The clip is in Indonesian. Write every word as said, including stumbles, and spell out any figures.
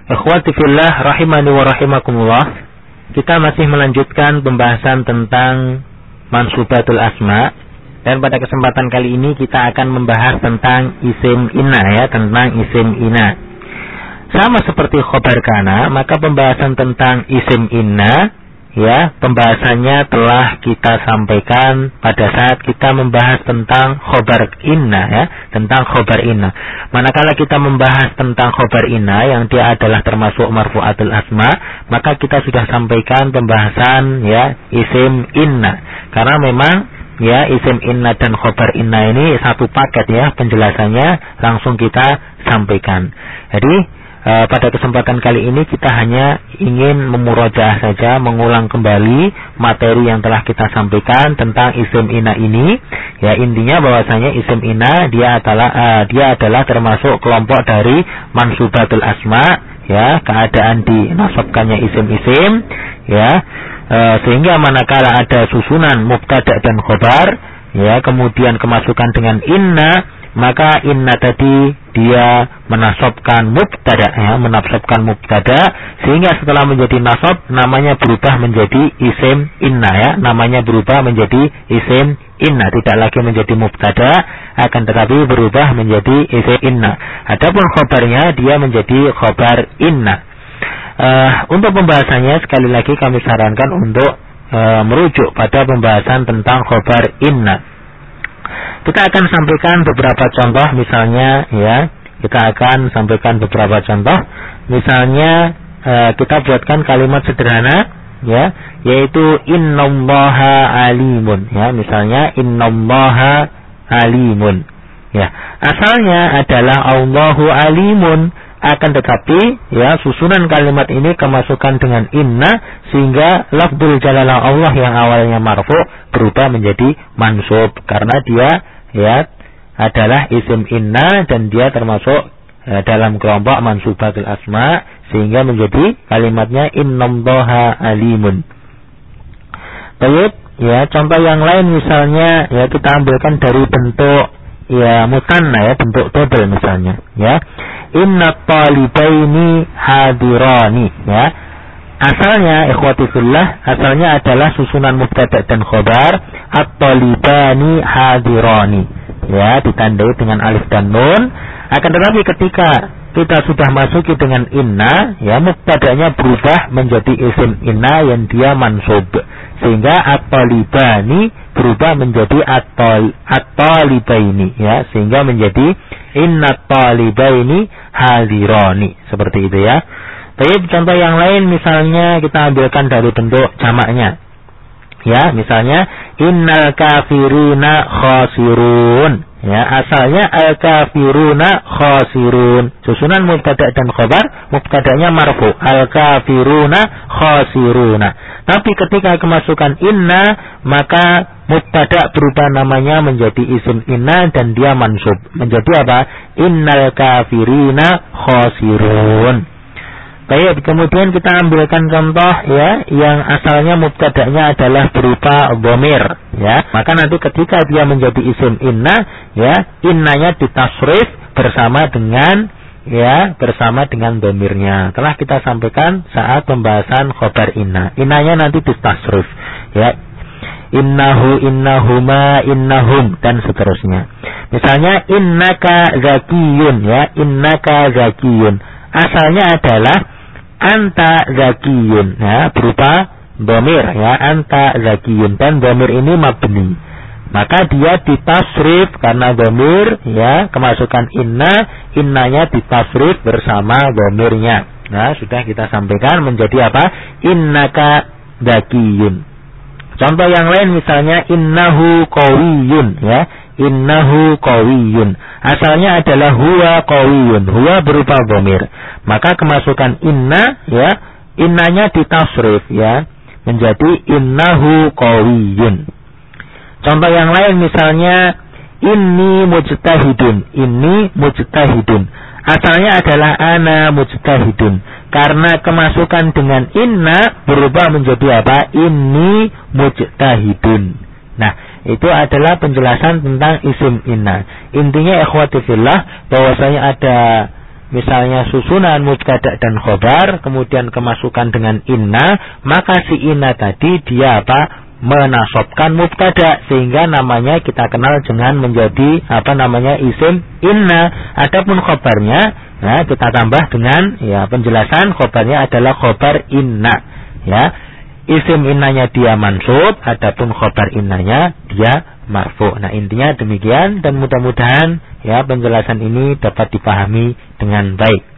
Ikhwati fillah rahimani wa rahimakumullah. Kita masih melanjutkan pembahasan tentang mansubatul asma, dan pada kesempatan kali ini kita akan membahas tentang isim inna ya, tentang isim inna. Sama seperti khobar kana, maka pembahasan tentang isim inna ya, pembahasannya telah kita sampaikan pada saat kita membahas tentang khobar inna ya, tentang khobar inna. Manakala kita membahas tentang khobar inna yang dia adalah termasuk marfu'atul asma, maka kita sudah sampaikan pembahasan ya isim inna. Karena memang ya isim inna dan khobar inna ini satu paket ya, penjelasannya langsung kita sampaikan. Jadi E, pada kesempatan kali ini kita hanya ingin memurajaah saja, mengulang kembali materi yang telah kita sampaikan tentang isim inna ini. Ya, intinya bahwasanya isim inna dia adalah e, dia adalah termasuk kelompok dari mansubatul asma ya, keadaan dinasabkannya isim-isim ya, e, sehingga manakala ada susunan mubtada dan khobar ya, kemudian kemasukan dengan inna, maka inna tadi dia menasabkan mubtada ya, menasabkan mubtada, sehingga setelah menjadi nasab namanya berubah menjadi isim inna ya, namanya berubah menjadi isim inna, tidak lagi menjadi mubtada, akan tetapi berubah menjadi isim inna. Adapun khobarnya dia menjadi khobar inna. Uh, untuk pembahasannya sekali lagi kami sarankan untuk uh, merujuk pada pembahasan tentang khobar inna. Kita akan sampaikan beberapa contoh, misalnya ya, kita akan sampaikan beberapa contoh. Misalnya e, kita buatkan kalimat sederhana ya, yaitu innallaha alimun ya, misalnya innallaha alimun ya. Asalnya adalah Allahu alimun, akan tetapi ya susunan kalimat ini kemasukan dengan inna, sehingga lafzul jalalah Allah yang awalnya marfu berubah menjadi mansub karena dia ya adalah isim inna dan dia termasuk ya, dalam kelompok mansubatul asma, sehingga menjadi kalimatnya innallaha alimun. Baik ya, contoh yang lain misalnya ya, kita ambilkan dari bentuk ya mutanna ya, bentuk double misalnya ya, inna talibaini hadirani ya. Asalnya ikhwati fillah, asalnya adalah susunan mubtada dan khobar, at-talibani hadirani ya, ditandai dengan alif dan nun. Akan tetapi ketika kita sudah masuki dengan inna ya, mubtadanya berubah menjadi isim inna yang dia mansub, sehingga at-talibani berubah menjadi at-talibaini ya, sehingga menjadi inna talibaini hadirani, seperti itu ya. Baik, contoh yang lain misalnya kita ambilkan dari bentuk jamaknya ya, misalnya innal kafirina khasirun ya, asalnya al kafiruna khasirun, susunan mubtada dan khabar, mubtadanya marfu al kafiruna khasiruna, tapi ketika kemasukan inna maka mubtada berubah namanya menjadi isim inna dan dia mansub menjadi apa? Innal kafirina khasirun. Baik, kemudian kita ambilkan contoh ya, yang asalnya mubtadanya adalah berupa dhamir ya, maka nanti ketika dia menjadi isim inna ya, innanya ditasrif bersama dengan ya, bersama dengan dhamirnya. Telah kita sampaikan saat pembahasan khobar inna. Innanya nanti ditasrif ya, innahu, innahuma, innahum dan seterusnya. Misalnya innaka zakiyun ya, innaka zakiyun, asalnya adalah anta zakiyun ya, berupa dhamir ya, anta zakiyun, dan dhamir ini mabni, maka dia ditasrif karena dhamir ya, kemasukan inna, innanya ditasrif bersama dhamirnya. Nah, sudah kita sampaikan menjadi apa? Innaka zakiyun. Contoh yang lain misalnya innahu qawiyun ya, innahu qawiyun, asalnya adalah huwa qawiyun, huwa berupa dhamir, maka kemasukan inna ya, innanya ditasrif ya, menjadi innahu qawiyun. Contoh yang lain misalnya inni mujtahidun, inni mujtahidun, asalnya adalah ana mujtahidun, karena kemasukan dengan inna berubah menjadi apa? Inni mujtahidun. Nah, itu adalah penjelasan tentang isim inna. Intinya ikhwati fillah, bahwasanya ada misalnya susunan mubtada dan khobar, kemudian kemasukan dengan inna, maka si inna tadi dia apa? Menasobkan mubtada, sehingga namanya kita kenal dengan menjadi apa namanya isim inna. Adapun khobarnya, nah kita tambah dengan ya penjelasan khobarnya adalah khobar inna. Ya, isim innanya dia mansub, adapun khobar innanya dia marfu. Nah intinya demikian, dan mudah-mudahan ya penjelasan ini dapat dipahami dengan baik.